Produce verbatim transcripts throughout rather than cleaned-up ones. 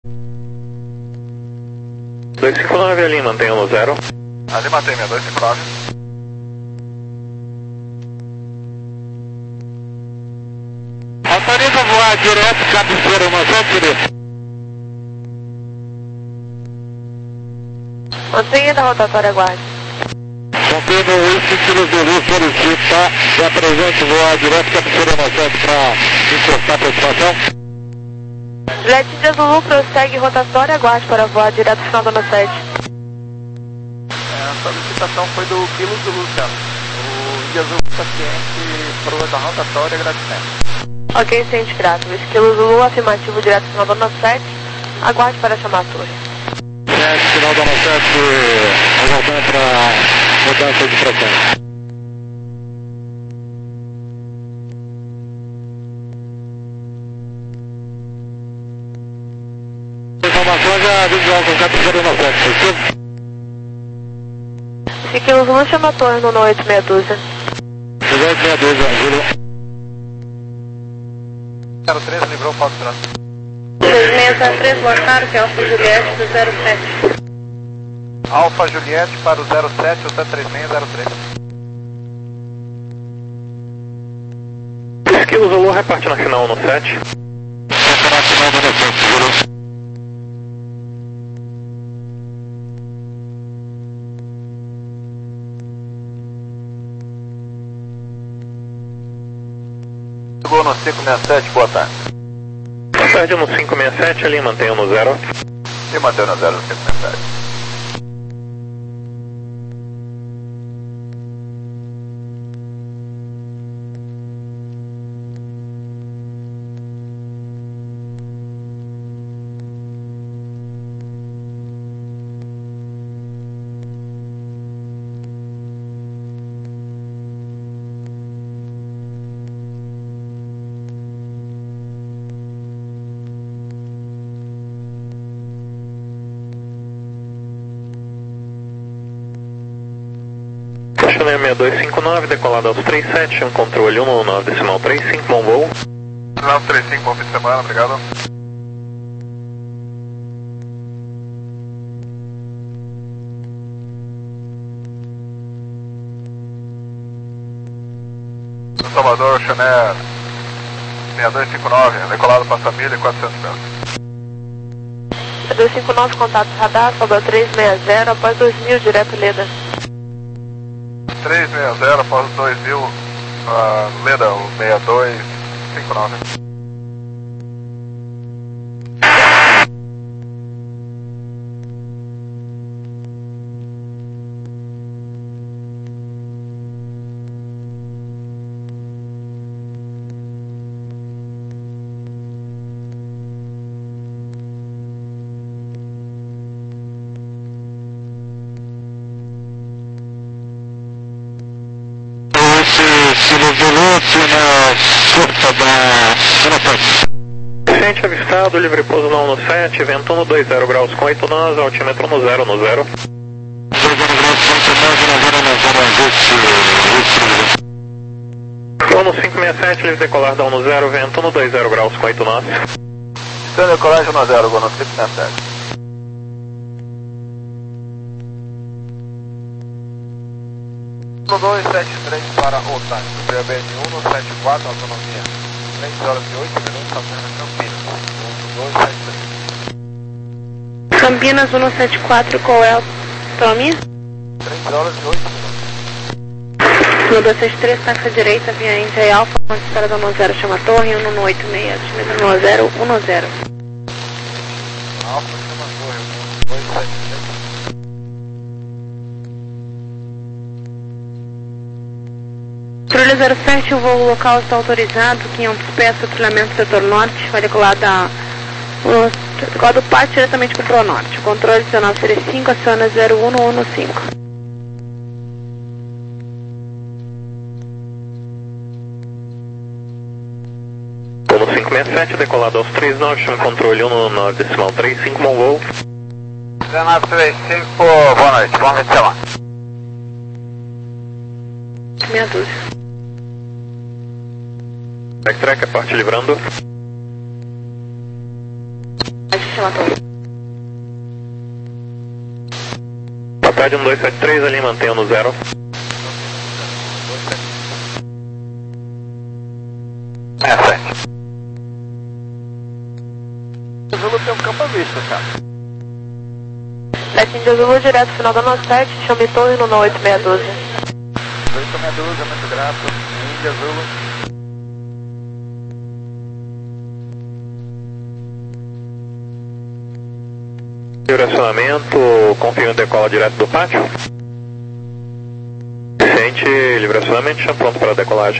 dois cinco nove ali, mantenha no zero. Ali mantém minha dois cinco nove. Autoriza voar direto, cabeceira uma sete, direito. Mantenha na rotatória, aguarde. São Pedro, oito quilos de luz, solicita, se apresente voar direto, cabeceira uma sete para encostar a participação. Juliette India Zulu, prossegue rotatória, aguarde para voar direto final da nove sete. É, a solicitação foi do Kilo Zulu, Luciano. O India Zulu paciente para a rotatória, agradecendo. Ok, ciente grato. Esquilo Zulu, afirmativo direto final da nove sete, aguarde para chamar a torre. É, final da nove sete, aguardando para mudança de frequência. Informações já visual com cabeceira nove sete, Esquilo Zulu, chama a torre no oito meia dúzia. oito meia dúzia, Zulu. zero três, livrou o foco de trânsito. seis seis zero três, boa tarde, que é Alfa Juliette do zero sete. Alfa Juliette para o zero sete, o sete três seis zero três. Esquilo Zulu, reparte na final no sete. Reparte na final da nove sete, Zulu. Chegou no cinco seis sete, boa tarde. Boa tarde no cinco seis sete ali, mantenha no zero. E mantém no zero no cinco seis sete. Channel seis dois cinco nove, decolado aos três sete, um controle um nove decimal três cinco, bom voo. nove três cinco, bom fim de semana, obrigado. Salvador, Chanel seis dois cinco nove, decolado para a família, quatrocentos metros. seis dois cinco nove, contato radar, Salvador três seis zero, após dois mil, direto Leda. três seis zero, após dois mil, uh, Leda, o seis dois cinco nove. Gente avistado, livre pouso no um sete, vento no dois zero graus com oito nós, altímetro no zero no zero. Voo no cinco seis sete, livre decolar da um zero, vento no dois zero graus com oito nós. Então decolagem no zero, voo no cinco seis sete. No dois sete três para Otávio, B B N um no sete quatro, autonomia três horas e oito minutos, apenas Campinas, dois sete três. Campinas um sete quatro, qual é a autonomia? três horas e oito minutos. No dois seis três, taxa direita, via India e Alfa, quando espera da um zero, chama a torre, um no oito seis, altimetro no zero, um zero. Alfa, chama a torre, dois sete três. Patrulha zero sete, o voo local está autorizado, quinhentos pés, patrulhamento setor norte, vai decolar da... decolar do pátio diretamente para o Pro Norte. O controle adicional seria cinco, aciona zero um um cinco. Voo no cinco seis sete, decolado aos três nove, chama controle um nove decimal três cinco, bom voo. dezenove três cinco, boa noite, bom fim de semana. Meia dúzia. Backtrack, a parte livrando. chama torre. Boa tarde, um dois sete três ali, mantenha no zero. É, sete. O Zulu tem um campo à vista, cara. sete Índia Zulu, direto final da nossa sete, chame torre no oito seis um dois. oito seis um dois, muito grato. Índia Zulu. Livre-acionamento, confirma decola direto do pátio. Sente, livre-acionamento, já pronto para a decolagem.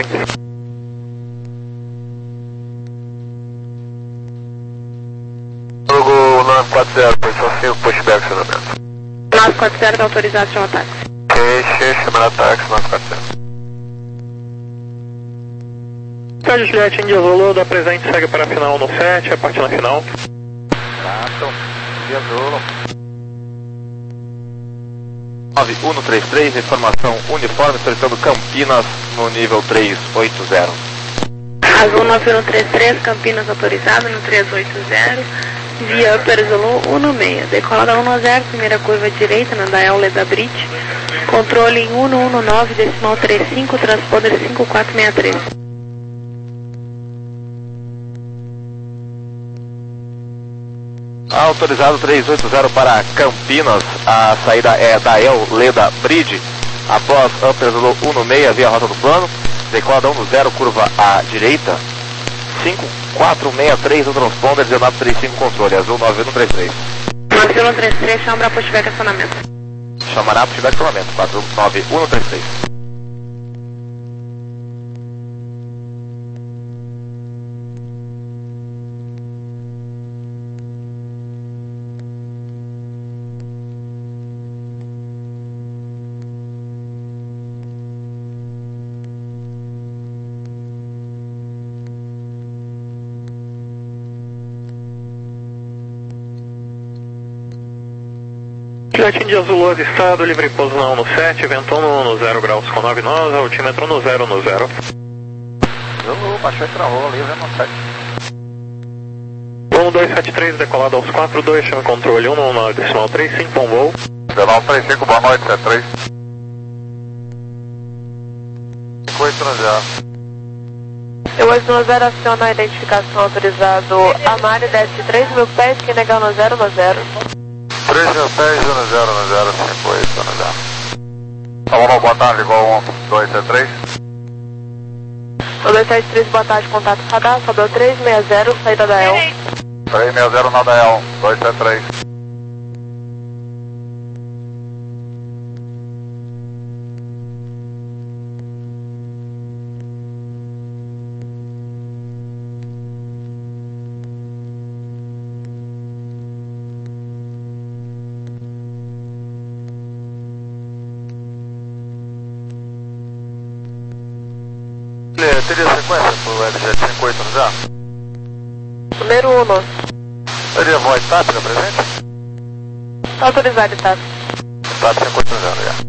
Hugo nove quatro zero, posição cinco, pushback, acionamento. nove quatro zero, está autorizado, chama táxi. Peixe, chamando táxi, nove quatro zero. Rádio Juliette Índia Zulu, da presente segue para a final no sete, a partir na final. Grato. Índia Zulu. nove um três três, informação uniforme, solicitando Campinas no nível três oito zero. Azul nove um três três, Campinas autorizado no três oito zero, via Upper Zulu um seis. Decola da um zero, primeira curva direita na Dael Leda Bridge. Controle em um um nove, decimal trinta e cinco, transponder cinco quatro seis três. Autorizado três oito zero para Campinas, a saída é Dael Leda Bridge, após Upper Zulu um seis, via rota do plano, decola da um zero, curva à direita, cinco quatro seis três, o transponder, dezenove trinta e cinco, controle, azul nove um três três. nove um três três, chama pushback acionamento. Chamará pushback acionamento, quatro nove um três três. Juliette Índia Zulu avistado, livre pouso na um no sete, ventou no, no zero graus com nove nós, altímetro no zero no zero. Zulu, baixou e travou, livre no sete. um dois sete três, decolado aos quatro dois, chama controle um nove, decimal trinta e cinco, bom voo. dezenove trinta e cinco, boa noite, sete três. cinco oito zero. Eu oito zero aciona a identificação autorizado. Amari desce três mil pés, que negar no zero no zero. três mil pés, no zero no zero, cinco oito no zero. Alô, boa tarde, igual um dois sete três. um dois sete três, boa tarde, contato radar, sobrou três seis zero, saída da E L. três seis zero na da E L, dois sete três. Teria sequência pro L J cinco oito já? Número um. Teria voz T A P na presente? Tá autorizado, tá? T A P cinco oito zero, já.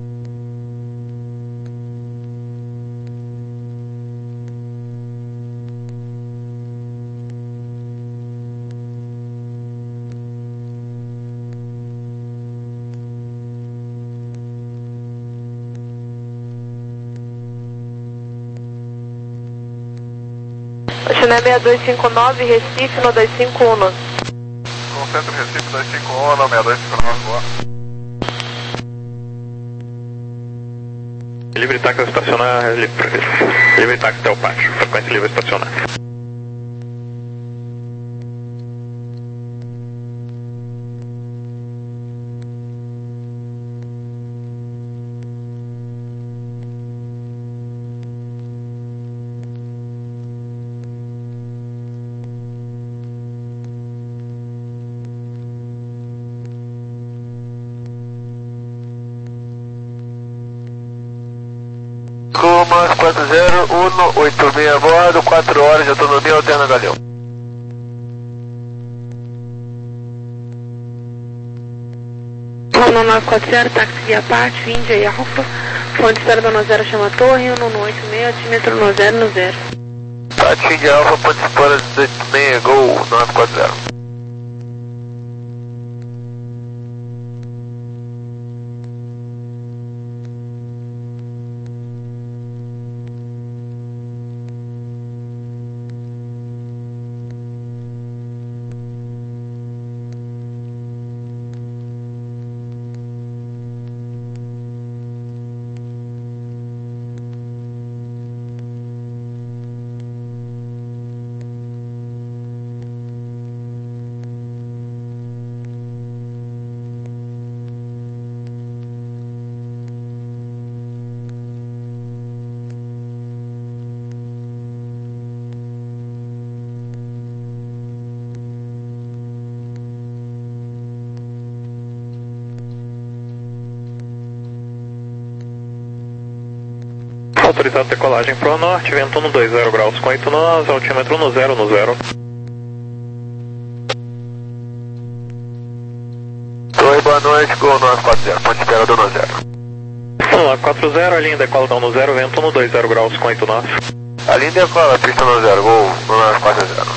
China seis dois cinco nove, Recife no dois cinco um. Concentro Recife dois cinco um, não, seis dois cinco nove, boa. Livre táxi estacionar, livre, livre táxi até o pátio, frequência livre estacionar. Coma quatro zero um oito seis a bordo, quatro horas de autonomia, alterna Galeão. um nove quatro zero, táxi via Pátio, Índia e Alfa. Fonte espera da zero chama torre, um um oito seis, altímetro no zero no zero. Pátio Índia Alfa, ponte espera oito seis, Gol nove quatro zero. autorizado decolagem pro norte, vento no dois zero graus com oito nós, altímetro no zero no zero. Oi, boa noite, Gol nove quatro zero, ponte espera do nove zero. nove quatro zero, a linha decola down no zero, vento no dois zero graus com oito nós. A linha decola, pista no zero, Gol nove quatro zero.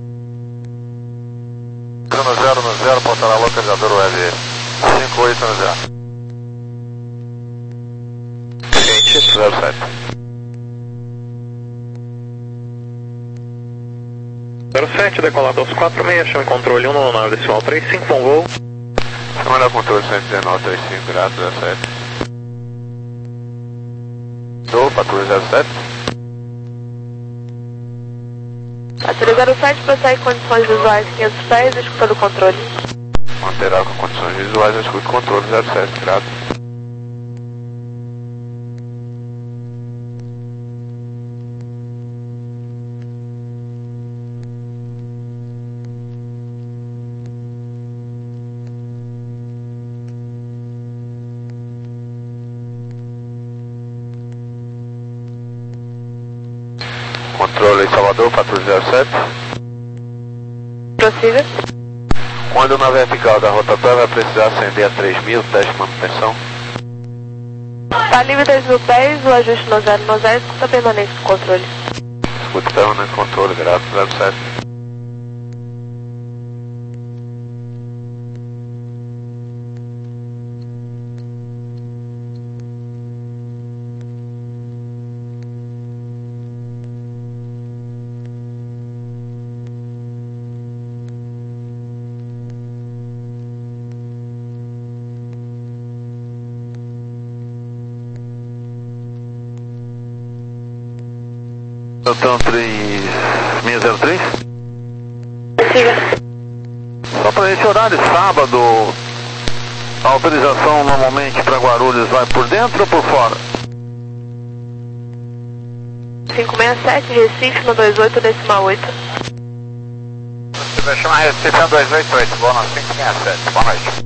No zero no zero, pontará localizador U L cinco oito no zero. Gente, zero sete. zero sete, decolado aos quatro seis, chama controle um nove decimal três cinco, bom voo. Chama controle cento e dezenove, trinta e cinco, graças, zero sete. Sou, patrulha zero sete. Patrulha zero sete, prossegue condições visuais quinhentos pés, escutando o controle. Manterá com condições visuais, escute controle zero sete, graças. Controle Salvador, patrulha zero sete. Prossiga. Quando na vertical da rotatória vai precisar acender a três mil, teste de manutenção. Está livre três mil pés, o ajuste no zero no zero, escuta permanente do controle. Escuta permanente do controle, graças, zero sete. Então, três seis zero três? Siga. Só para esse horário, sábado, a autorização normalmente para Guarulhos vai por dentro ou por fora? cinco seis sete, Recife no dois oito decimal oito. Você vai chamar Recife no dois oito oito, boa noite, cinco seis sete, boa noite.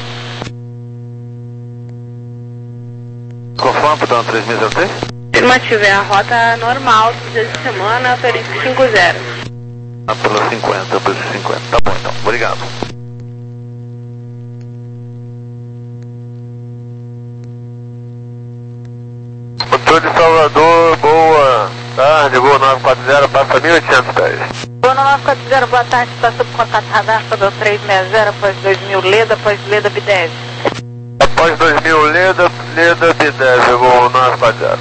Conforme, portanto, três seis zero três? Afirmativo, é a rota normal dos dias de semana, período cinco zero. Ah, pela cinquenta, pela cinquenta. Tá bom então, obrigado. Controle Salvador, boa tarde, Gol nove quatro zero, passa mil e oitocentos pés. Gol nove quatro zero, boa tarde, está sob contato radar, do três seis zero, após dois mil Leda, após Leda B dez. Após dois mil Leda, Leda B dez, Gol nove quatro zero.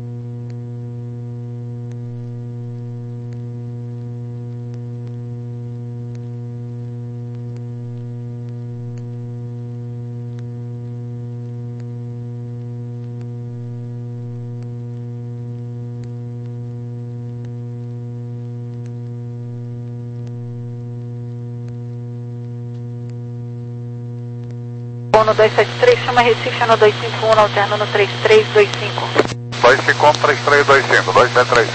No dois sete três, chama Recife no dois cinco um, alterno no três três dois cinco. dois cinco um, três três dois cinco, dois sete três.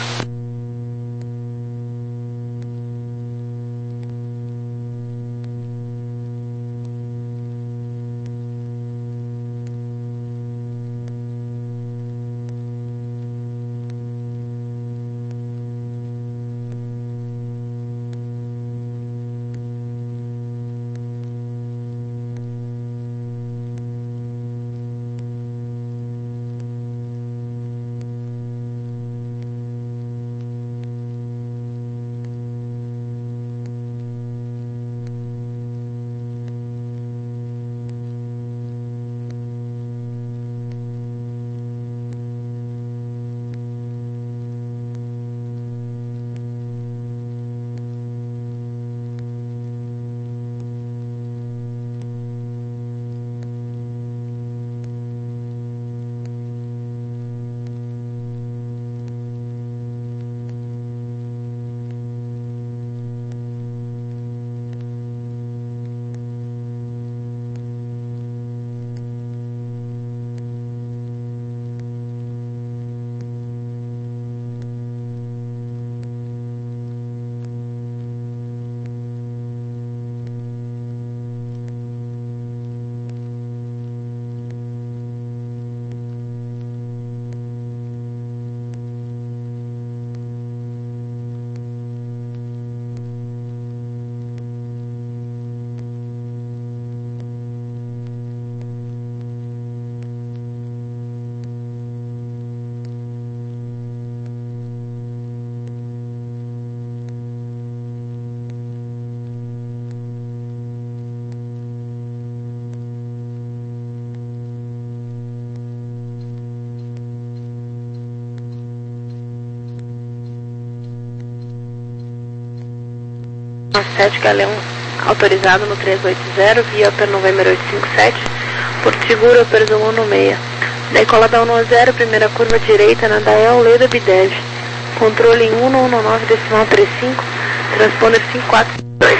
sete, Galeão autorizado no três oito zero, via Upper November oito cinco sete, Porto Seguro, Upper Zulu no meia. Decola da um zero, primeira curva direita na Dael Leda Bidev. Controle em um um nove decimal trinta e cinco, transponder cinco quatro dois.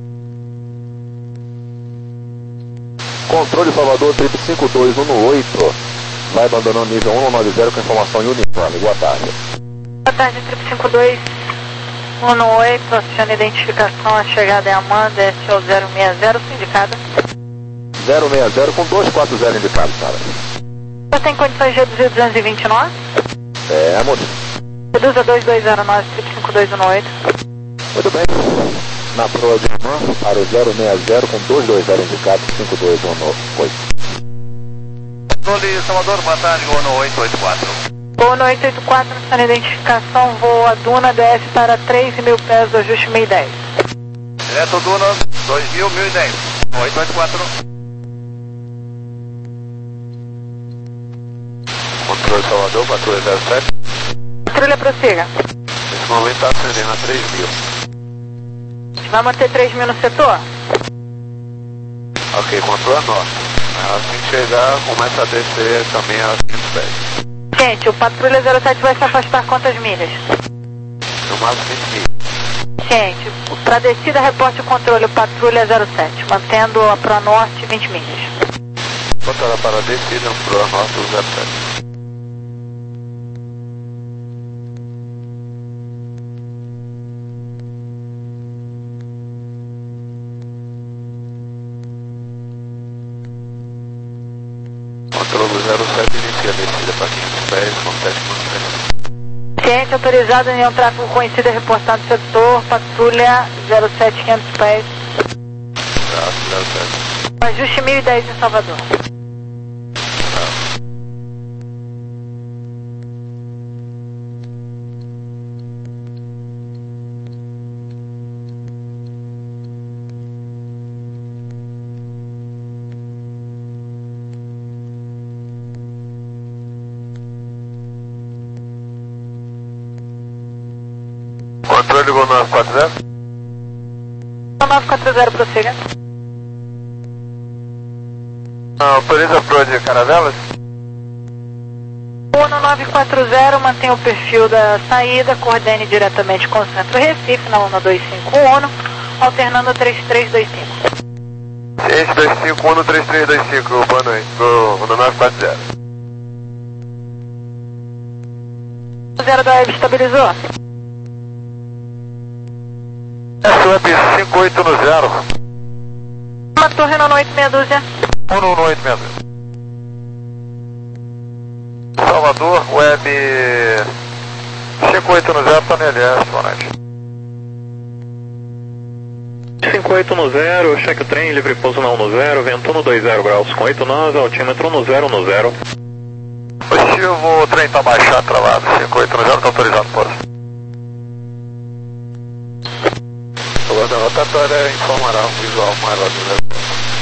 Controle Salvador trinta e cinco dois um oito, vai abandonando nível um nove zero com informação em uniforme. Boa tarde. Boa tarde, trinta e cinco dois um oito, aciona identificação, a chegada é Amanda, S O zero seis zero, indicada. zero seis zero com dois quatro zero indicado, cara. Você tem condições de reduzir duzentos e vinte e nove? É, amor. Reduza dois dois zero nove, trinta e cinco dois um oito. Muito bem. Na proa de irmã, para o zero seis zero com dois dois zero indicado, cinco dois um oito. Controle Salvador, boa tarde, Ono oito oito quatro. Ono oito oito quatro, aciona identificação, voa Duna, D S para três mil pés do ajuste mil e dez. Direto Duna, dois mil, mil e dez. oito oito quatro. Controle Salvador, patrulha zero sete. Patrulha, prossiga. Nesse momento está acendendo a três mil. A gente vai manter três mil no setor? Ok, controle a norte. Assim que chegar, começa a descer também a quinhentos pés. Gente, o patrulha zero sete vai se afastar quantas milhas? No máximo vinte mil. Gente, para descida, reporte o controle, o patrulha zero sete, mantendo a Pro Norte vinte milhas. Controle para a descida, Pro Norte zero sete. Controle zero sete inicia a descida para quinhentos pés com sete mil. Ciente autorizado em um tráfego conhecido e reportado setor, patrulha zero sete, quinhentos pés. zero sete. Ajuste mil e dez em Salvador. Controle Gol nove quatro zero. nove quatro zero, prossiga. Ah, autoriza a proa de Caravelas? Uno nove quatro zero, mantém o perfil da saída, coordene diretamente com o Centro Recife, na Uno dois cinco um, alternando três três dois cinco. Ciente dois cinco um três três dois cinco, boa noite, pro Uno nove quatro zero. zero da Web estabilizou. S W E B cinco oito no zero. Uma torre no oito meia dúzia. um no oito seis zero. Salvador, Web cinco oito no zero, tá no L S, boa noite. cinco oito no zero, cheque o trem, livre pouso na um no zero, vento no dois zero graus com oito nós, altímetro no zero no zero. Positivo, o trem tá baixado, travado, cinco oito no zero, tá autorizado, posto. O guarda rotatória informará um visual maior do zero.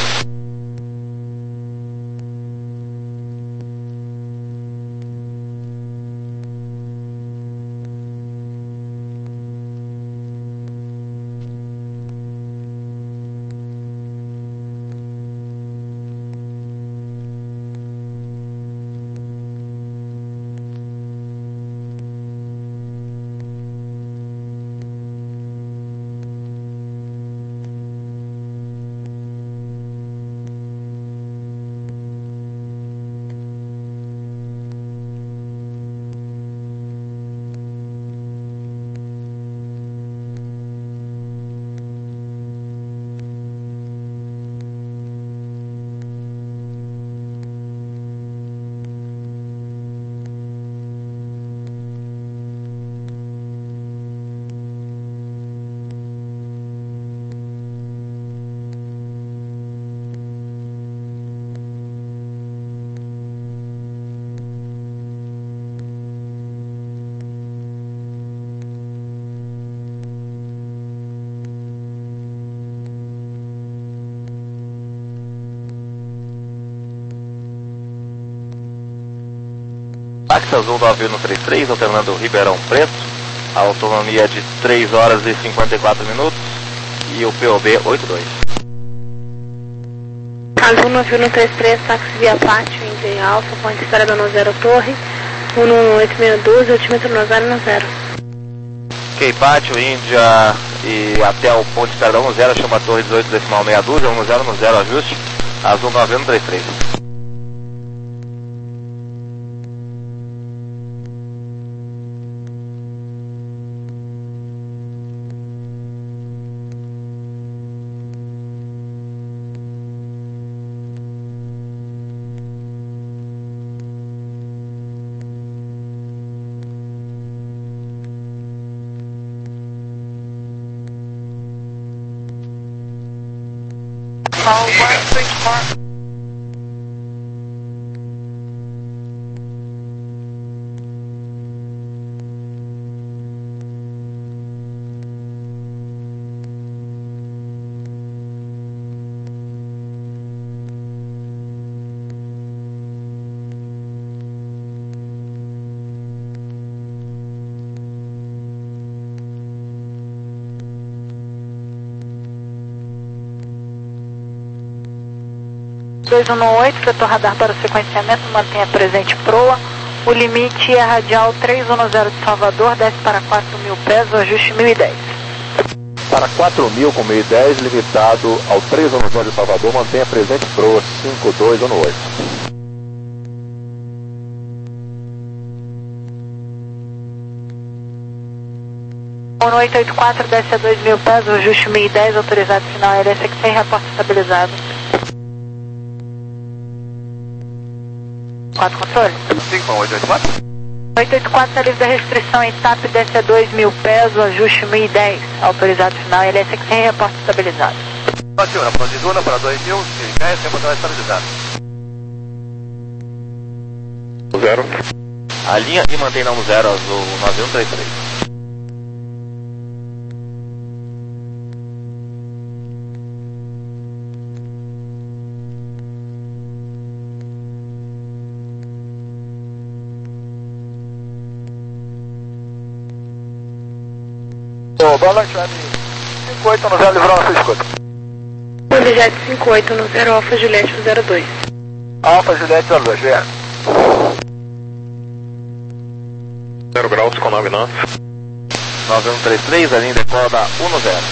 Táxi Azul nove um três três, alternando Ribeirão Preto, a autonomia é de três horas e cinquenta e quatro minutos. e o P O B oito dois. Azul nove um três três, táxi via Pátio, Índia Alfa, ponte Estrada no zero Torre, um um oito seis dois, altímetro no zero no zero. Ok, Pátio, Índia e até o ponte Estrada um zero, chama a torre dezoito decimal meia dúzia, um zero no zero, ajuste, Azul nove um três três. dois um oito, setor radar para o sequenciamento, mantenha presente proa. O limite é radial três um zero de Salvador, desce para quatro mil pés, o ajuste mil e dez. Para quatro mil com mil e dez, limitado ao três um zero de Salvador, mantenha presente proa cinco dois um oito. um oito oito quatro, desce a dois mil pés, o ajuste mil e dez, autorizado final L S X sem reporte estabilizado. quatro controle. cinco oito oito quatro. oito oito quatro, está livre da restrição em T A P, desce a dois mil pés, o ajuste mil e dez, autorizado final L S X sem reporte estabilizado. Ativa, Flandiduna para dois mil, se cai, sem reporte estabilizado. Zero. A linha e mantém no zero, Azul nove um três três. Boa noite, Web cinco oito no zero, livrou na sua escuta. Jet cinco oito no zero, Alfa Juliette zero dois. Alfa Juliette zero dois, vier. zero graus com nove nove. nove um três três, a linha decola da um no zero.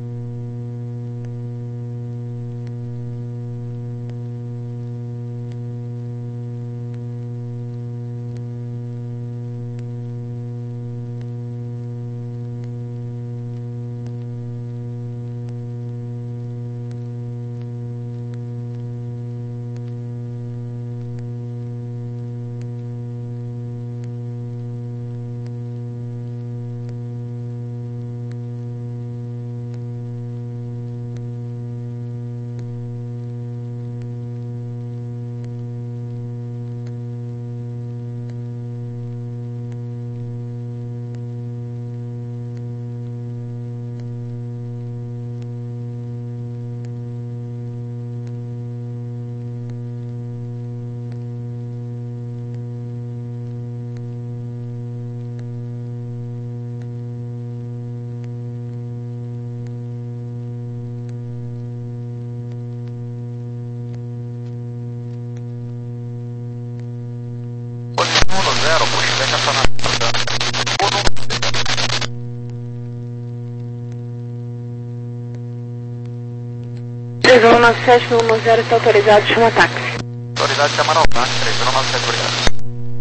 três um nove sete um um zero está autorizado, chama táxi. Autoridade chamar ao táxi, três um nove sete, obrigado.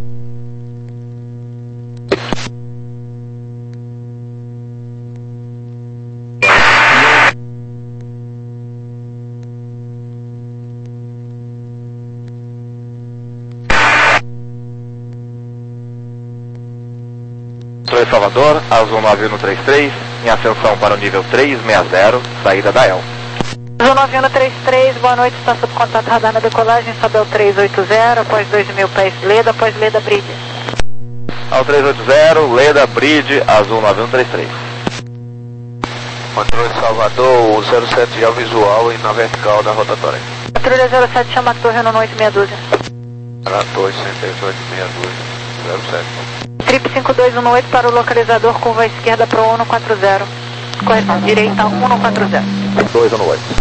Sou em Salvador, Azul nove um três três, em ascensão para o nível trezentos e sessenta, saída da E L. Azul nove um três três, boa noite, está sob contato radar na decolagem, sobe ao trezentos e oitenta, após dois mil pés Leda, após Leda Bridge. Ao trezentos e oitenta, Leda Bridge, Azul nove um três três. Controle Salvador, o zero sete é o visual e na vertical da rotatória. Patrulha zero sete, chama a torre no oito meia dúzia. Para a torre cento e oito meia dúzia, zero sete. Trip cinco dois um oito para o localizador, curva à esquerda para o um quatro zero. Correção, direita um não quatro zero. dois um oito.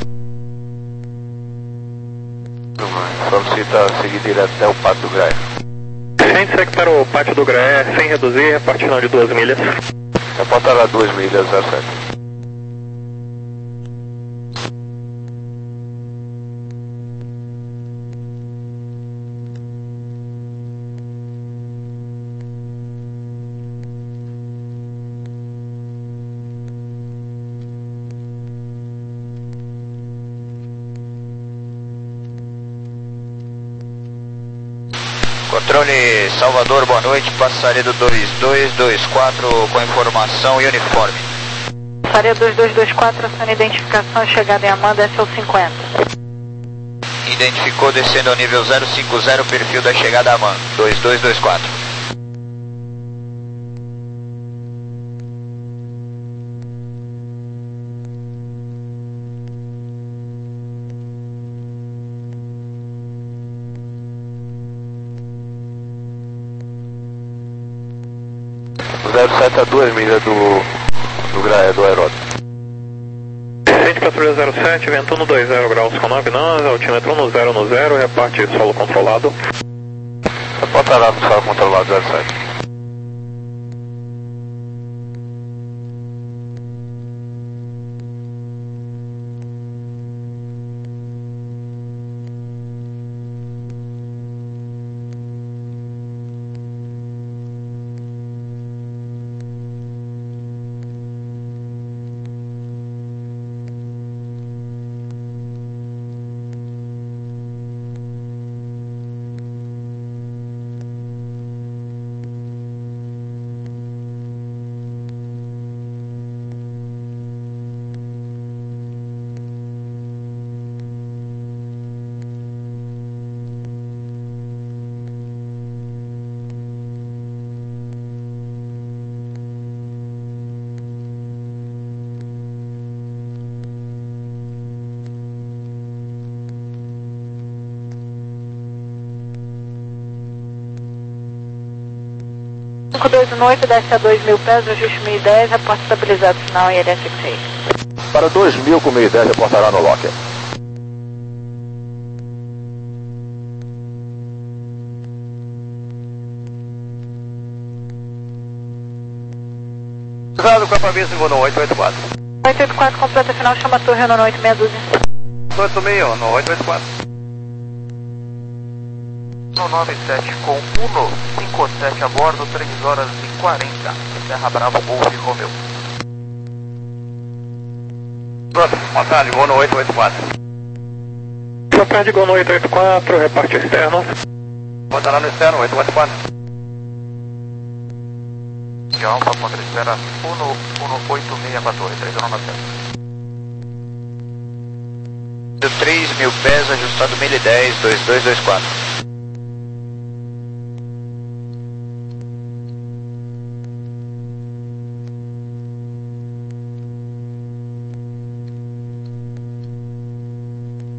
Solicita seguir direto até o Pátio do Graé. A gente segue para o Pátio do Graé sem reduzir, repartindo de duas milhas. Reportará duas milhas, zero sete. Controle Salvador, boa noite, passaredo dois dois dois quatro com informação e uniforme. Passaredo dois dois dois quatro, aciona identificação, chegada em Amanda, S O cinquenta. Identificou descendo ao nível zero cinco zero, perfil da chegada a Amanda, dois dois dois quatro. zero sete a duas milhas do, do Graé, do aeródromo. Gente patrulha zero sete, vento no dois zero graus com nove nós, altímetro no zero no zero, reparte solo controlado. Reportará no solo controlado zero sete. cinco dois um oito, desce a dois mil pés, ajuste mil e dez, reporte estabilizado, sinal I R S seis. Para dois mil com mil e dez, reportará no locker. Usado com a Fabrício, no oito oito quatro. oito oito quatro, completa final, chama a torre no oito meia dúzia. oito seis um, no oito oito quatro. No nove sete com um cinco sete a bordo, três horas e quarenta. Serra Bravo, Golf Romeu. Próximo, Montalho, vou no oito oito quatro. Só perde gol no oito oito quatro, reparte externo. Bota lá no externo, oito oito quatro. De Alfa, contra espera um oito seis para torre, três nove sete. três mil pés, ajustado mil e dez, dois dois dois quatro.